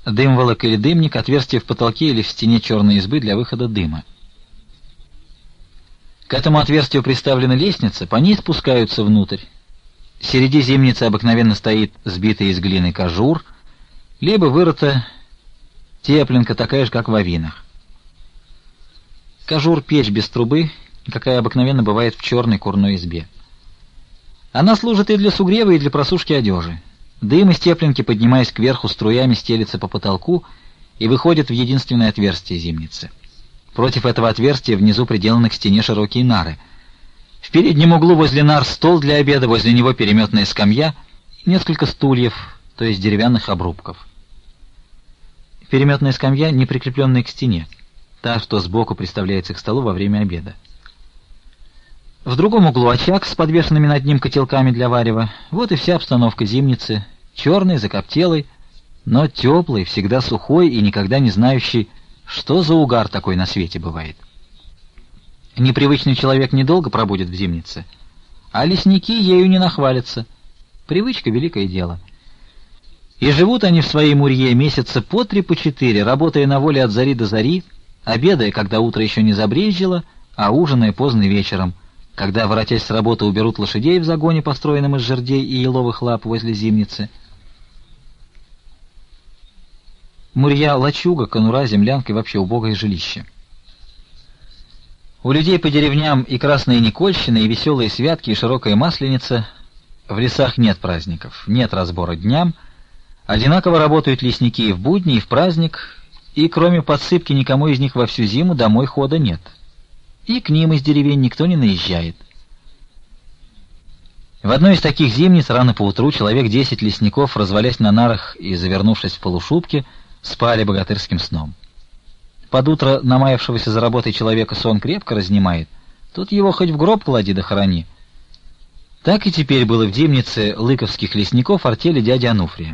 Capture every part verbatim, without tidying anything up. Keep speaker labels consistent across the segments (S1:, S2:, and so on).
S1: Дымволок или дымник — отверстие в потолке или в стене черной избы для выхода дыма. К этому отверстию приставлена лестница, по ней спускаются внутрь. Среди зимницы обыкновенно стоит сбитый из глины кожур, либо вырыта тепленка, такая же, как в авинах. Кожур — печь без трубы, какая обыкновенно бывает в черной курной избе. Она служит и для сугрева, и для просушки одежи. Дым из тепленки, поднимаясь кверху струями, стелится по потолку и выходит в единственное отверстие зимницы. Против этого отверстия внизу приделаны к стене широкие нары. В переднем углу возле нар стол для обеда, возле него переметная скамья и несколько стульев, то есть деревянных обрубков. Переметная скамья, не прикрепленная к стене, та, что сбоку приставляется к столу во время обеда. В другом углу очаг с подвешенными над ним котелками для варева. Вот и вся обстановка зимницы, черной, закоптелой, но теплой, всегда сухой и никогда не знающей, что за угар такой на свете бывает. Непривычный человек недолго пробудет в зимнице, а лесники ею не нахвалятся. Привычка — великое дело. И живут они в своей мурье месяца по три, по четыре, работая на воле от зари до зари, обедая, когда утро еще не забрезжило, а ужиная поздно вечером, когда, воротясь с работы, уберут лошадей в загоне, построенном из жердей и еловых лап возле зимницы. Мурья — лачуга, конура, землянка и вообще убогое жилище. У людей по деревням и красные никольщины, и веселые святки, и широкая масленица. В лесах нет праздников, нет разбора дням. Одинаково работают лесники и в будни, и в праздник, и кроме подсыпки никому из них во всю зиму домой хода нет. И к ним из деревень никто не наезжает. В одной из таких зимниц рано поутру человек десять лесников, развалясь на нарах и завернувшись в полушубки, спали богатырским сном. Под утро намаявшегося за работой человека сон крепко разнимает, тут его хоть в гроб клади да хорони. Так и теперь было в зимнице лыковских лесников артели дяди Ануфрия.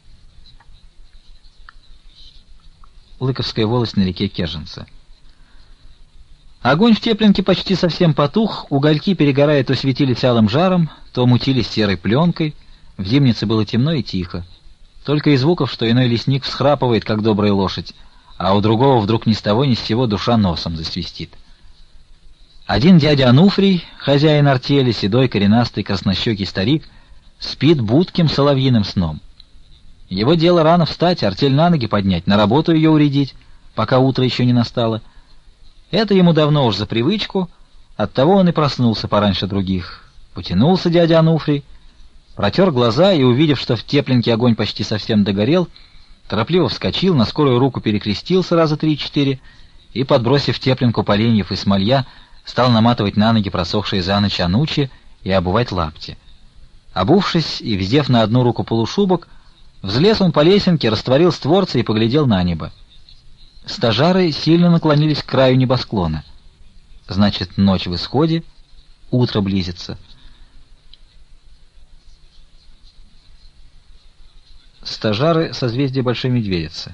S1: Лыковская волость на реке Керженца. Огонь в тепленке почти совсем потух, угольки, перегорая, то светились алым жаром, то мутились серой пленкой. В зимнице было темно и тихо. Только и звуков, что иной лесник всхрапывает, как добрая лошадь, а у другого вдруг ни с того ни с сего душа носом засвистит. Один дядя Ануфрий, хозяин артели, седой, коренастый, краснощекий старик, спит будким соловьиным сном. Его дело рано встать, артель на ноги поднять, на работу ее уредить, пока утро еще не настало. Это ему давно уж за привычку, оттого он и проснулся пораньше других. Потянулся дядя Ануфрий, протер глаза и, увидев, что в тепленке огонь почти совсем догорел, торопливо вскочил, на скорую руку перекрестился раза три-четыре и, подбросив в тепленку поленьев и смолья, стал наматывать на ноги просохшие за ночь анучи и обувать лапти. Обувшись и вздев на одну руку полушубок, взлез он по лесенке, растворил створцы и поглядел на небо. Стажары сильно наклонились к краю небосклона. Значит, ночь в исходе, утро близится. Стажары — созвездие Большой Медведицы.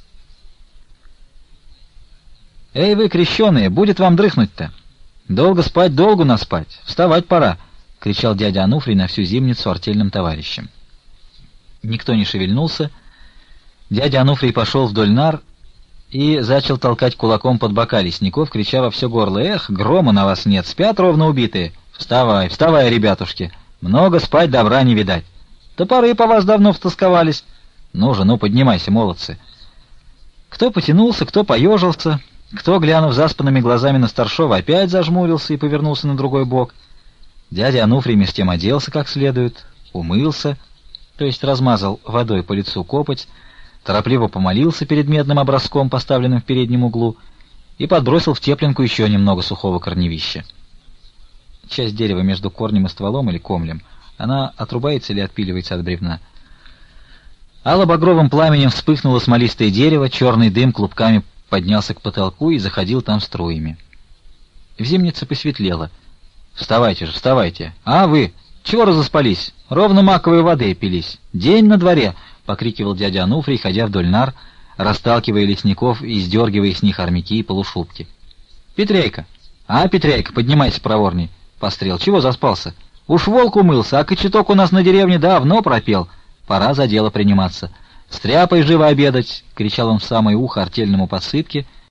S1: «Эй вы, крещеные, будет вам дрыхнуть-то! Долго спать, долго наспать! Вставать пора!» — кричал дядя Ануфрий на всю зимницу артельным товарищам. Никто не шевельнулся. Дядя Ануфрий пошел вдоль нар и начал толкать кулаком под бока лесников, крича во все горло: «Эх, грома на вас нет, спят ровно убитые! Вставай, вставай, ребятушки! Много спать, добра не видать! Топоры по вас давно втосковались! Ну же, ну поднимайся, молодцы!» Кто потянулся, кто поежился, кто, глянув заспанными глазами на старшова, опять зажмурился и повернулся на другой бок. Дядя Ануфрий меж тем оделся как следует, умылся, то есть размазал водой по лицу копоть, торопливо помолился перед медным образком, поставленным в переднем углу, и подбросил в тепленку еще немного сухого корневища. Часть дерева между корнем и стволом или комлем, она отрубается или отпиливается от бревна. Алло-багровым пламенем вспыхнуло смолистое дерево, черный дым клубками поднялся к потолку и заходил там струями. В зимнице посветлело. «Вставайте же, вставайте! А вы, чего разоспались? Ровно маковой воды пились! День на дворе!» — покрикивал дядя Ануфрий, ходя вдоль нар, расталкивая лесников и сдергивая с них армяки и полушубки. «Петрейка! А, Петрейка, поднимайся проворней!» — пострел. «Чего заспался? Уж волк умылся, а кочеток у нас на деревне давно пропел. Пора за дело приниматься. «Стряпай живо обедать!» — кричал он в самое ухо артельному подсыпке,